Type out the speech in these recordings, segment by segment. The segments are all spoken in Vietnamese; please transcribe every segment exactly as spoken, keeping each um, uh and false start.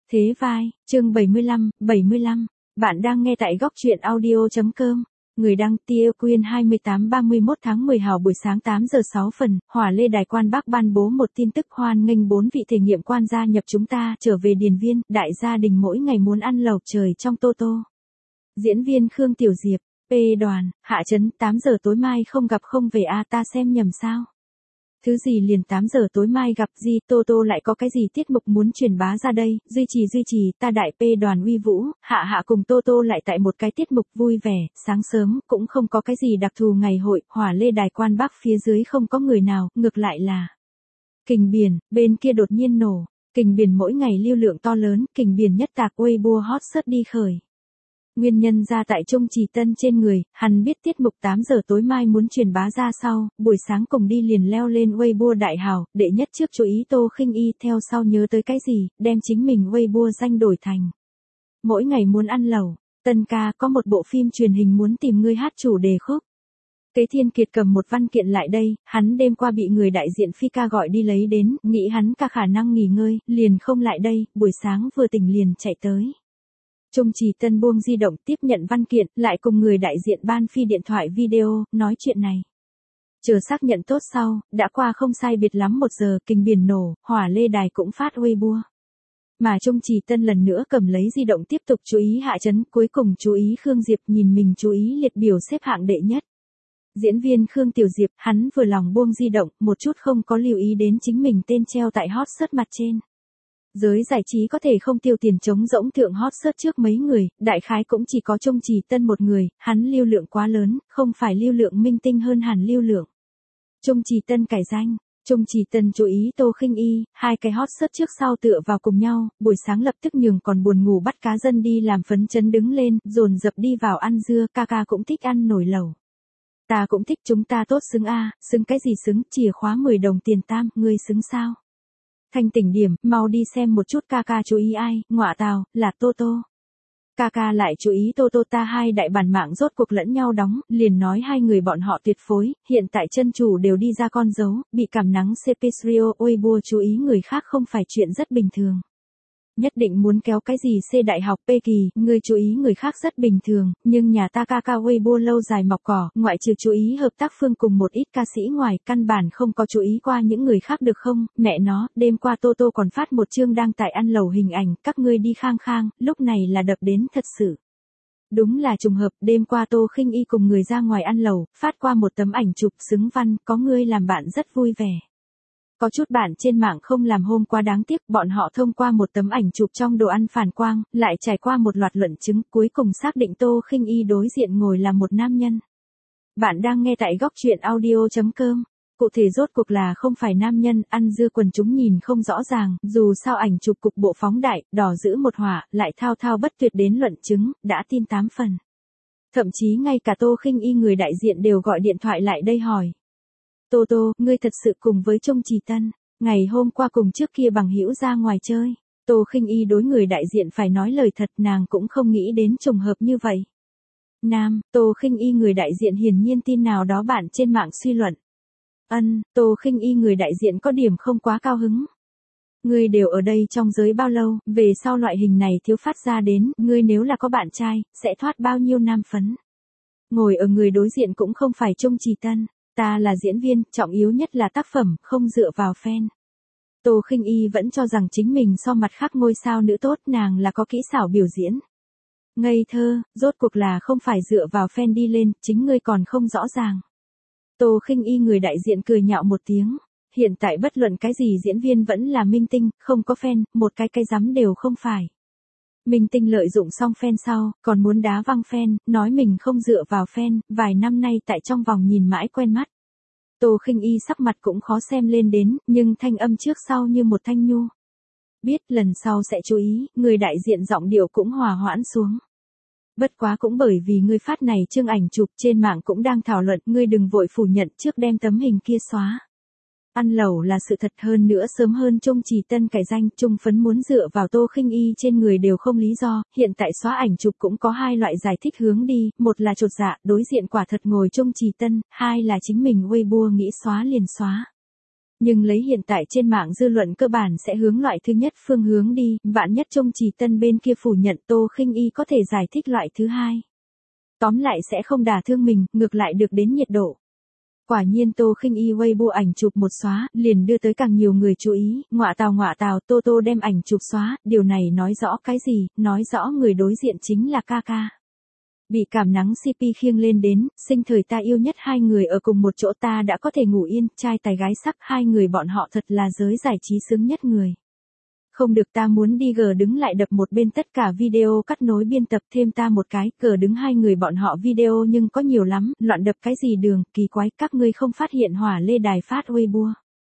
Thế vai, chương bảy mươi lăm, bảy mươi lăm. Bạn đang nghe tại góc truyện audio.com. Người đăng Tia Quyên hai mươi tám ba mươi mốt tháng mười hào buổi sáng tám giờ sáu phần, Hỏa Lê Đài Quan Bắc ban bố một tin tức hoan nghênh bốn vị thể nghiệm quan gia nhập chúng ta trở về Điền Viên, đại gia đình mỗi ngày muốn ăn lẩu trời trong tô tô. Diễn viên Khương Tiểu Diệp, P đoàn, Hạ Trấn tám giờ tối mai không gặp không về a à, ta xem nhầm sao? Thứ gì liền tám giờ tối mai gặp gì, Tô Tô lại có cái gì tiết mục muốn truyền bá ra đây, duy trì duy trì, ta đại P đoàn uy vũ, Hạ Hạ cùng Tô Tô lại tại một cái tiết mục vui vẻ, sáng sớm, cũng không có cái gì đặc thù ngày hội, Hỏa Lê Đài Quan Bắc phía dưới không có người nào, ngược lại là Kình Biển, bên kia đột nhiên nổ, Kình Biển mỗi ngày lưu lượng to lớn, Kình Biển nhất tạc Weibo hot search đi khởi. Nguyên nhân ra tại Trung Trì Tân trên người, hắn biết tiết mục tám giờ tối mai muốn truyền bá ra sau, buổi sáng cùng đi liền leo lên Weibo đại hào, đệ nhất trước chú ý Tô Khinh Y, theo sau nhớ tới cái gì, đem chính mình Weibo danh đổi thành mỗi ngày muốn ăn lẩu, Tân ca có một bộ phim truyền hình muốn tìm ngươi hát chủ đề khúc. Kế Thiên Kiệt cầm một văn kiện lại đây, hắn đêm qua bị người đại diện phi ca gọi đi lấy đến, nghĩ hắn ca khả năng nghỉ ngơi, liền không lại đây, buổi sáng vừa tỉnh liền chạy tới. Trung Trì Tân buông di động tiếp nhận văn kiện, lại cùng người đại diện ban phi điện thoại video, nói chuyện này. Chờ xác nhận tốt sau, đã qua không sai biệt lắm một giờ, Kình Biển nổ, Hỏa Lê Đài cũng phát Weibo. Mà Trung Trì Tân lần nữa cầm lấy di động tiếp tục chú ý Hạ Trấn, cuối cùng chú ý Khương Diệp, nhìn mình chú ý liệt biểu xếp hạng đệ nhất. Diễn viên Khương Tiểu Diệp, hắn vừa lòng buông di động, một chút không có lưu ý đến chính mình tên treo tại hot search mặt trên. Giới giải trí có thể không tiêu tiền chống rỗng thượng hot search trước mấy người, đại khái cũng chỉ có Trung Trì Tân một người, hắn lưu lượng quá lớn, không phải lưu lượng minh tinh hơn hẳn lưu lượng. Trung Trì Tân cải danh, Trung Trì Tân chú ý Tô Khinh Y, hai cái hot search trước sau tựa vào cùng nhau, buổi sáng lập tức nhường còn buồn ngủ bắt cá dân đi làm phấn chấn đứng lên, dồn dập đi vào ăn dưa, ca ca cũng thích ăn nồi lẩu. Ta cũng thích, chúng ta tốt xứng a, xứng cái gì xứng, chìa khóa mười đồng tiền tam, ngươi xứng sao? Thanh tỉnh điểm, mau đi xem một chút, ca ca chú ý ai, ngọa tào, là Tô Tô. Ca ca lại chú ý Tô Tô, ta hai đại bản mạng rốt cuộc lẫn nhau đóng, liền nói hai người bọn họ tuyệt phối, hiện tại chân chủ đều đi ra con dấu, bị cảm nắng Cepesrio, Weibo chú ý người khác không phải chuyện rất bình thường. Nhất định muốn kéo cái gì C đại học P kỳ, người chú ý người khác rất bình thường, nhưng nhà ta ca ca Weibo lâu dài mọc cỏ, ngoại trừ chú ý hợp tác phương cùng một ít ca sĩ ngoài, căn bản không có chú ý qua những người khác được không, mẹ nó, đêm qua Tô Tô còn phát một chương đang tại ăn lẩu hình ảnh, các ngươi đi khang khang, lúc này là đập đến thật sự. Đúng là trùng hợp, đêm qua Tô Khinh Y cùng người ra ngoài ăn lẩu, phát qua một tấm ảnh chụp xứng văn, có ngươi làm bạn rất vui vẻ. Có chút bạn trên mạng không làm hôm qua đáng tiếc, bọn họ thông qua một tấm ảnh chụp trong đồ ăn phản quang, lại trải qua một loạt luận chứng, cuối cùng xác định Tô Khinh Y đối diện ngồi là một nam nhân. Bạn đang nghe tại góc truyện audio.com. Cụ thể rốt cuộc là không phải nam nhân, ăn dưa quần chúng nhìn không rõ ràng, dù sao ảnh chụp cục bộ phóng đại, đỏ giữ một hỏa, lại thao thao bất tuyệt đến luận chứng, đã tin tám phần. Thậm chí ngay cả Tô Khinh Y người đại diện đều gọi điện thoại lại đây hỏi. Tô Tô, ngươi thật sự cùng với Trung Trì Tân, ngày hôm qua cùng trước kia bằng hữu ra ngoài chơi. Tô Khinh Y đối người đại diện phải nói lời thật, nàng cũng không nghĩ đến trùng hợp như vậy. Nam, Tô Khinh Y người đại diện hiển nhiên tin nào đó bạn trên mạng suy luận. Ân, Tô Khinh Y người đại diện có điểm không quá cao hứng. Ngươi đều ở đây trong giới bao lâu, về sau loại hình này thiếu phát ra đến, ngươi nếu là có bạn trai, sẽ thoát bao nhiêu nam phấn. Ngồi ở người đối diện cũng không phải Trung Trì Tân. Ta là diễn viên, trọng yếu nhất là tác phẩm, không dựa vào fan. Tô Khinh Y vẫn cho rằng chính mình so mặt khác ngôi sao nữ tốt, nàng là có kỹ xảo biểu diễn. Ngây thơ, rốt cuộc là không phải dựa vào fan đi lên, chính ngươi còn không rõ ràng. Tô Khinh Y người đại diện cười nhạo một tiếng. Hiện tại bất luận cái gì diễn viên vẫn là minh tinh, không có fan, một cái cái rắm đều không phải. Minh tinh lợi dụng xong fan sau, còn muốn đá văng fan, nói mình không dựa vào fan, vài năm nay tại trong vòng nhìn mãi quen mắt. Tô Khinh Y sắc mặt cũng khó xem lên đến, nhưng thanh âm trước sau như một thanh nhu. Biết lần sau sẽ chú ý, người đại diện giọng điệu cũng hòa hoãn xuống. Bất quá cũng bởi vì ngươi phát này chương ảnh chụp trên mạng cũng đang thảo luận, ngươi đừng vội phủ nhận trước đem tấm hình kia xóa. Ăn lẩu là sự thật, hơn nữa sớm hơn Trung Trì Tân cải danh, Trung phấn muốn dựa vào Tô Khinh Y trên người đều không lý do, hiện tại xóa ảnh chụp cũng có hai loại giải thích hướng đi, một là chột dạ, đối diện quả thật ngồi Trung Trì Tân, hai là chính mình Weibo nghĩ xóa liền xóa. Nhưng lấy hiện tại trên mạng dư luận cơ bản sẽ hướng loại thứ nhất phương hướng đi, vạn nhất Trung Trì Tân bên kia phủ nhận Tô Khinh Y có thể giải thích loại thứ hai. Tóm lại sẽ không đả thương mình, ngược lại được đến nhiệt độ. Quả nhiên Tô Khinh Y Weibo ảnh chụp một xóa, liền đưa tới càng nhiều người chú ý, ngọa tào ngọa tào, Tô Tô đem ảnh chụp xóa, điều này nói rõ cái gì, nói rõ người đối diện chính là ca ca. Bị cảm nắng xê pê khiêng lên đến, sinh thời ta yêu nhất hai người ở cùng một chỗ ta đã có thể ngủ yên, trai tài gái sắc, hai người bọn họ thật là giới giải trí sướng nhất người. Không được ta muốn đi gờ đứng lại đập một bên tất cả video cắt nối biên tập thêm ta một cái, gờ đứng hai người bọn họ video nhưng có nhiều lắm, loạn đập cái gì đường, kỳ quái, các ngươi không phát hiện Hỏa Lê Đài phát Weibo.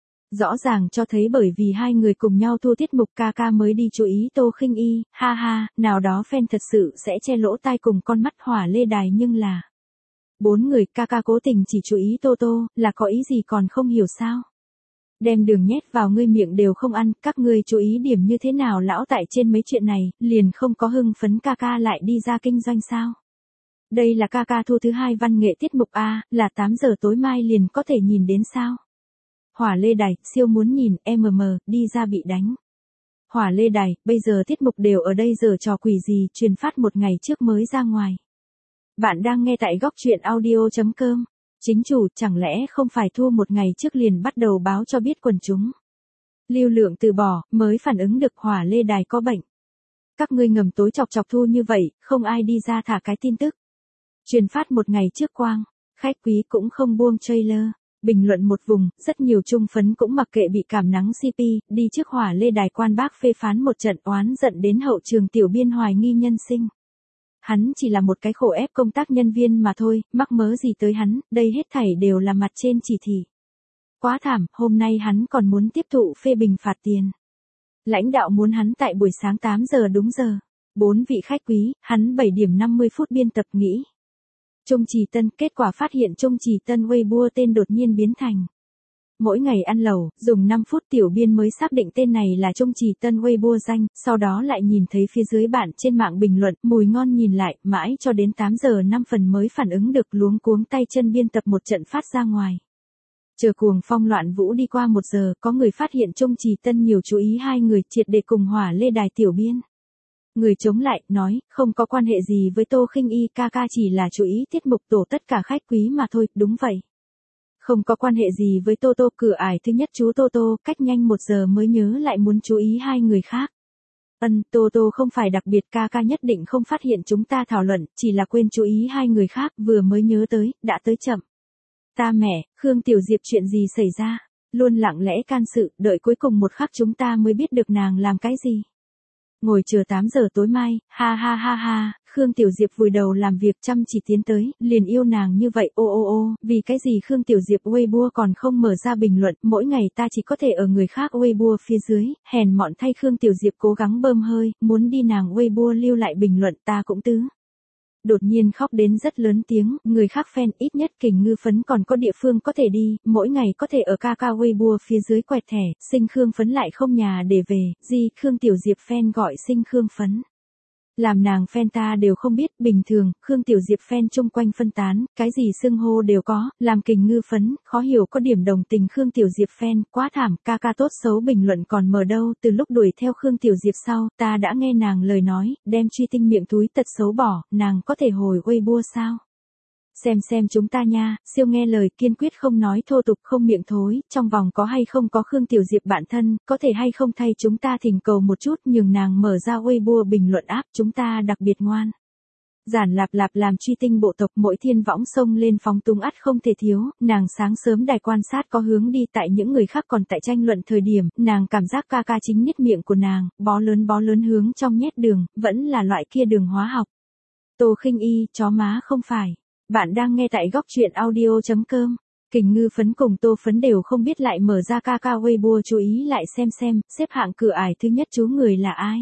Rõ ràng cho thấy bởi vì hai người cùng nhau thu tiết mục ca ca mới đi chú ý Tô Khinh Y, ha ha, nào đó fan thật sự sẽ che lỗ tai cùng con mắt Hỏa Lê Đài nhưng là. Bốn người ca ca cố tình chỉ chú ý Tô Tô, là có ý gì còn không hiểu sao? Đem đường nhét vào ngươi miệng đều không ăn, các ngươi chú ý điểm như thế nào lão tại trên mấy chuyện này, liền không có hưng phấn ca ca lại đi ra kinh doanh sao? Đây là ca ca thu thứ hai văn nghệ tiết mục A, là tám giờ tối mai liền có thể nhìn đến sao? Hỏa Lê Đài, siêu muốn nhìn, em em, đi ra bị đánh. Hỏa Lê Đài, bây giờ tiết mục đều ở đây giờ trò quỷ gì, truyền phát một ngày trước mới ra ngoài. Bạn đang nghe tại góc truyện audio chấm com. Chính chủ, chẳng lẽ không phải thua một ngày trước liền bắt đầu báo cho biết quần chúng. Lưu lượng từ bỏ, mới phản ứng được Hỏa Lê Đài có bệnh. Các ngươi ngầm tối chọc chọc thu như vậy, không ai đi ra thả cái tin tức. Truyền phát một ngày trước quang, khách quý cũng không buông trailer. Bình luận một vùng, rất nhiều trung phấn cũng mặc kệ bị cảm nắng xê pê, đi trước Hỏa Lê Đài quan bác phê phán một trận oán giận đến hậu trường tiểu biên hoài nghi nhân sinh. Hắn chỉ là một cái khổ ép công tác nhân viên mà thôi, mắc mớ gì tới hắn, đây hết thảy đều là mặt trên chỉ thị. Quá thảm, hôm nay hắn còn muốn tiếp thụ phê bình phạt tiền. Lãnh đạo muốn hắn tại buổi sáng tám giờ đúng giờ. Bốn vị khách quý, hắn bảy điểm năm mươi phút biên tập nghĩ. Trung Trì Tân, kết quả phát hiện Trung Trì Tân Weibo tên đột nhiên biến thành. Mỗi ngày ăn lẩu, dùng năm phút tiểu biên mới xác định tên này là Trung Trì Tân Weibo danh, sau đó lại nhìn thấy phía dưới bạn trên mạng bình luận, mùi ngon nhìn lại, mãi cho đến tám giờ năm phần mới phản ứng được luống cuống tay chân biên tập một trận phát ra ngoài. Chờ cuồng phong loạn vũ đi qua một giờ, có người phát hiện Trung Trì Tân nhiều chú ý hai người triệt để cùng Hỏa Lê Đài tiểu biên. Người chống lại, nói, không có quan hệ gì với Tô Khinh Y ca ca chỉ là chú ý tiết mục tổ tất cả khách quý mà thôi, đúng vậy. Không có quan hệ gì với Tô Tô, cửa ải thứ nhất chú Tô Tô, cách nhanh một giờ mới nhớ lại muốn chú ý hai người khác. Ân, Tô Tô không phải đặc biệt ca ca nhất định không phát hiện chúng ta thảo luận, chỉ là quên chú ý hai người khác, vừa mới nhớ tới, đã tới chậm. Ta mẹ, Khương Tiểu Diệp chuyện gì xảy ra? Luôn lặng lẽ can sự, đợi cuối cùng một khắc chúng ta mới biết được nàng làm cái gì. Ngồi chờ tám giờ tối mai, ha ha ha ha, Khương Tiểu Diệp vùi đầu làm việc chăm chỉ tiến tới, liền yêu nàng như vậy, ô ô ô, vì cái gì Khương Tiểu Diệp Weibo còn không mở ra bình luận, mỗi ngày ta chỉ có thể ở người khác Weibo phía dưới, hèn mọn thay Khương Tiểu Diệp cố gắng bơm hơi, muốn đi nàng Weibo lưu lại bình luận ta cũng tứ. Đột nhiên khóc đến rất lớn tiếng, người khác fan ít nhất Kình Ngư Phấn còn có địa phương có thể đi, mỗi ngày có thể ở ca ca Weibo phía dưới quẹt thẻ, Sinh Khương Phấn lại không nhà để về, gì, Khương Tiểu Diệp fan gọi Sinh Khương Phấn. Làm nàng fan ta đều không biết, bình thường, Khương Tiểu Diệp fan chung quanh phân tán, cái gì xưng hô đều có, làm Kình Ngư Phấn, khó hiểu có điểm đồng tình Khương Tiểu Diệp fan, quá thảm, ca ca tốt xấu bình luận còn mở đâu, từ lúc đuổi theo Khương Tiểu Diệp sau, ta đã nghe nàng lời nói, đem truy tinh miệng túi tật xấu bỏ, nàng có thể hồi Weibo sao? Xem xem chúng ta nha, siêu nghe lời, kiên quyết không nói thô tục, không miệng thối, trong vòng có hay không có Khương Tiểu Diệp bạn thân, có thể hay không thay chúng ta thỉnh cầu một chút, nhường nàng mở ra Weibo bình luận áp, chúng ta đặc biệt ngoan. Giản Lạp Lạp làm truy tinh bộ tộc mỗi thiên võng sông lên phóng túng ắt không thể thiếu, nàng sáng sớm đài quan sát có hướng đi tại những người khác còn tại tranh luận thời điểm, nàng cảm giác ca ca chính nhất miệng của nàng, bó lớn bó lớn hướng trong nhét đường, vẫn là loại kia đường hóa học. Tô Khinh Y, chó má không phải. Bạn đang nghe tại góc truyện audio chấm com. Kình Ngư Phấn cùng Tô Phấn đều không biết lại mở ra ca ca Weibo chú ý lại xem xem, xếp hạng cửa ải thứ nhất chú người là ai.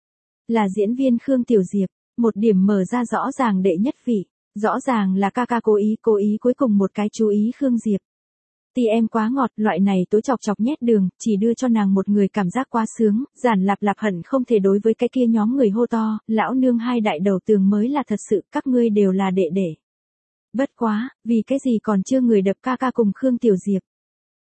Là diễn viên Khương Tiểu Diệp, một điểm mở ra rõ ràng đệ nhất vị, rõ ràng là ca ca cố ý cố ý cuối cùng một cái chú ý Khương Diệp. Ti em quá ngọt, loại này tối chọc chọc nhét đường, chỉ đưa cho nàng một người cảm giác quá sướng, Giản Lạp Lạp hận không thể đối với cái kia nhóm người hô to, lão nương hai đại đầu tường mới là thật sự, các ngươi đều là đệ đệ. Bất quá, vì cái gì còn chưa người đập ca ca cùng Khương Tiểu Diệp.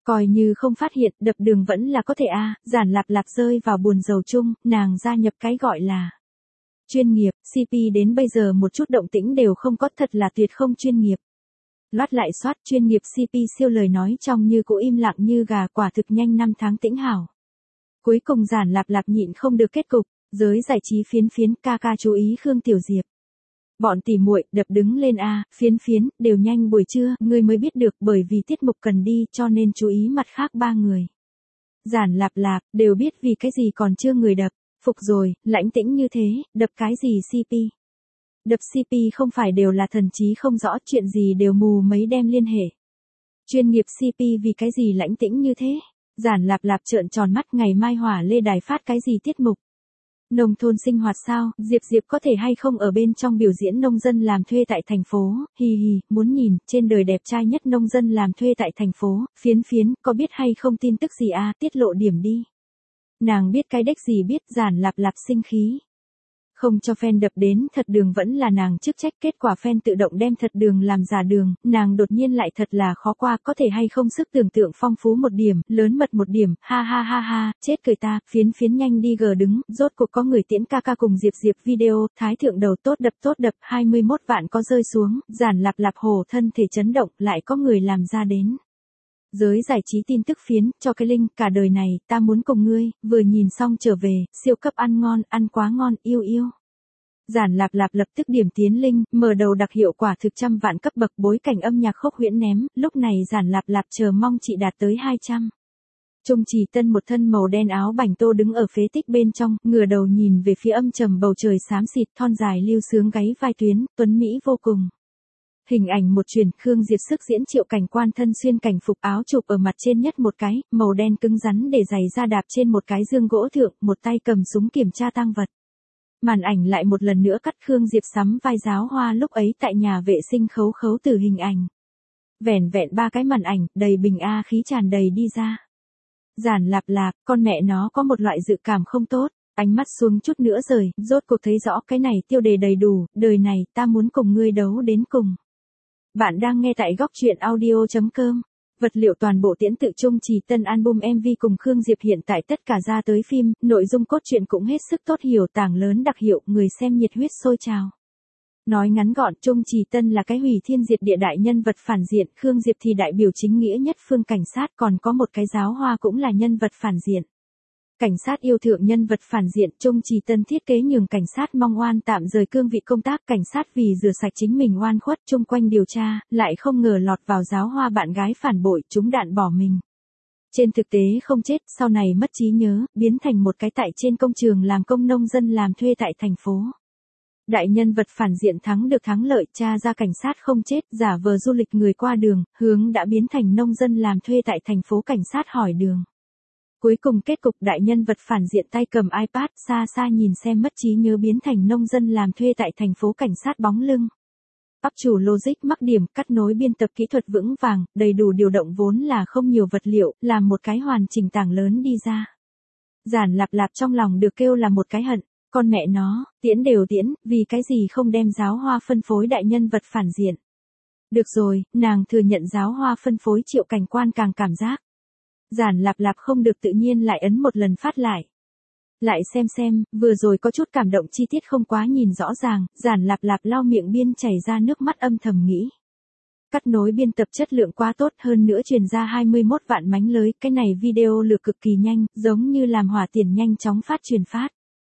Coi như không phát hiện, đập đường vẫn là có thể a. À, Giản Lạp Lạp rơi vào buồn rầu chung, nàng gia nhập cái gọi là chuyên nghiệp, xê pê đến bây giờ một chút động tĩnh đều không có, thật là tuyệt không chuyên nghiệp. Loát lại soát chuyên nghiệp xê pê siêu lời nói trong như cũ im lặng như gà, quả thực nhanh năm tháng tĩnh hảo. Cuối cùng Giản Lạp Lạp nhịn không được kết cục, giới giải trí phiến phiến ca ca chú ý Khương Tiểu Diệp. Bọn tỉ muội đập đứng lên a, à, phiến phiến, đều nhanh buổi trưa, ngươi mới biết được bởi vì tiết mục cần đi cho nên chú ý mặt khác ba người. Giản Lạp Lạp, đều biết vì cái gì còn chưa người đập, phục rồi, lãnh tĩnh như thế, đập cái gì xê pê. Đập xê pê không phải đều là thần trí không rõ, chuyện gì đều mù mấy đem liên hệ. Chuyên nghiệp xê pê vì cái gì lãnh tĩnh như thế? Giản Lạp Lạp trợn tròn mắt, ngày mai Hỏa Lê Đài phát cái gì tiết mục? Nông thôn sinh hoạt sao, Diệp Diệp có thể hay không ở bên trong biểu diễn nông dân làm thuê tại thành phố, hì hì, muốn nhìn, trên đời đẹp trai nhất nông dân làm thuê tại thành phố, phiến phiến, có biết hay không tin tức gì à, tiết lộ điểm đi. Nàng biết cái đếch gì biết, Giản Lạp Lạp sinh khí. Không cho fan đập đến thật đường vẫn là nàng chức trách, kết quả fan tự động đem thật đường làm giả đường, nàng đột nhiên lại thật là khó qua, có thể hay không sức tưởng tượng phong phú một điểm, lớn mật một điểm, ha ha ha ha, chết cười ta, phiến phiến nhanh đi gờ đứng, rốt cuộc có người tiễn ca ca cùng Diệp Diệp video, thái thượng đầu tốt đập tốt đập, hai mươi mốt vạn có rơi xuống, Giản Lạp Lạp hồ thân thể chấn động, lại có người làm ra đến. Giới giải trí tin tức phiến, cho cái link, cả đời này, ta muốn cùng ngươi, vừa nhìn xong trở về, siêu cấp ăn ngon, ăn quá ngon, yêu yêu. Giản Lạp Lạp lập tức điểm tiến link, mở đầu đặc hiệu quả thực trăm vạn cấp bậc, bối cảnh âm nhạc khốc huyễn ném, lúc này Giản Lạp Lạp chờ mong chị đạt tới hai trăm. Trung Trì Tân một thân màu đen áo bành tô đứng ở phế tích bên trong, ngửa đầu nhìn về phía âm trầm bầu trời xám xịt, thon dài lưu sướng gáy vai tuyến, tuấn mỹ vô cùng. Hình ảnh một truyền, Khương Diệp sức diễn Triệu Cảnh Quan thân xuyên cảnh phục áo chụp ở mặt trên nhất một cái, màu đen cứng rắn để giày ra đạp trên một cái dương gỗ thượng, một tay cầm súng kiểm tra tang vật. Màn ảnh lại một lần nữa cắt Khương Diệp sắm vai giáo hoa lúc ấy tại nhà vệ sinh khấu khấu từ hình ảnh. Vẻn vẹn ba cái màn ảnh, đầy bình a khí tràn đầy đi ra. Giản Lạp Lạp, con mẹ nó có một loại dự cảm không tốt, ánh mắt xuống chút nữa rời, rốt cuộc thấy rõ cái này tiêu đề đầy đủ, đời này ta muốn cùng ngươi đấu đến cùng. Bạn đang nghe tại góc truyện audio chấm com. Vật liệu toàn bộ tiễn tự Trung Trì Tân album em vê cùng Khương Diệp hiện tại tất cả ra tới phim, nội dung cốt truyện cũng hết sức tốt, hiểu tàng lớn đặc hiệu, người xem nhiệt huyết sôi trào. Nói ngắn gọn, Trung Trì Tân là cái hủy thiên diệt địa đại nhân vật phản diện, Khương Diệp thì đại biểu chính nghĩa nhất phương cảnh sát, còn có một cái giáo hoa cũng là nhân vật phản diện. Cảnh sát yêu thượng nhân vật phản diện, Trung Trì Tân thiết kế nhường cảnh sát mong oan tạm rời cương vị công tác, cảnh sát vì rửa sạch chính mình oan khuất chung quanh điều tra, lại không ngờ lọt vào giáo hoa bạn gái phản bội, trúng đạn bỏ mình. Trên thực tế không chết, sau này mất trí nhớ, biến thành một cái tại trên công trường làm công nông dân làm thuê tại thành phố. Đại nhân vật phản diện thắng được thắng lợi, tra ra cảnh sát không chết, giả vờ du lịch người qua đường, hướng đã biến thành nông dân làm thuê tại thành phố, cảnh sát hỏi đường. Cuối cùng kết cục đại nhân vật phản diện tay cầm iPad, xa xa nhìn xem mất trí nhớ biến thành nông dân làm thuê tại thành phố, cảnh sát bóng lưng. Áp chủ logic mắc điểm, cắt nối biên tập kỹ thuật vững vàng, đầy đủ điều động vốn là không nhiều vật liệu, làm một cái hoàn chỉnh tảng lớn đi ra. Giản Lạp Lạp trong lòng được kêu là một cái hận, con mẹ nó, tiễn đều tiễn, vì cái gì không đem giáo hoa phân phối đại nhân vật phản diện. Được rồi, nàng thừa nhận giáo hoa phân phối Triệu Cảnh Quan càng cảm giác. Giản Lạp Lạp không được tự nhiên lại ấn một lần phát lại. Lại xem xem, vừa rồi có chút cảm động chi tiết không quá nhìn rõ ràng, Giản Lạp Lạp lau miệng biên chảy ra nước mắt âm thầm nghĩ. Cắt nối biên tập chất lượng quá tốt, hơn nữa truyền ra hai mươi mốt vạn mánh lưới, cái này video lược cực kỳ nhanh, giống như làm hỏa tiền nhanh chóng phát truyền phát.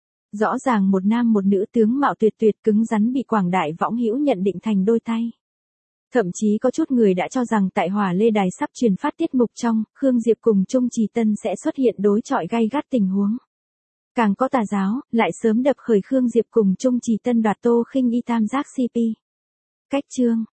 Rõ ràng một nam một nữ tướng mạo tuyệt tuyệt cứng rắn bị quảng đại võng hữu nhận định thành đôi tay. Thậm chí có chút người đã cho rằng tại Hỏa Lê Đài sắp truyền phát tiết mục trong, Khương Diệp cùng Trung Trì Tân sẽ xuất hiện đối chọi gay gắt tình huống. Càng có tà giáo, lại sớm đập khởi Khương Diệp cùng Trung Trì Tân đoạt Tô Khinh Y tam giác xê pê. Cách chương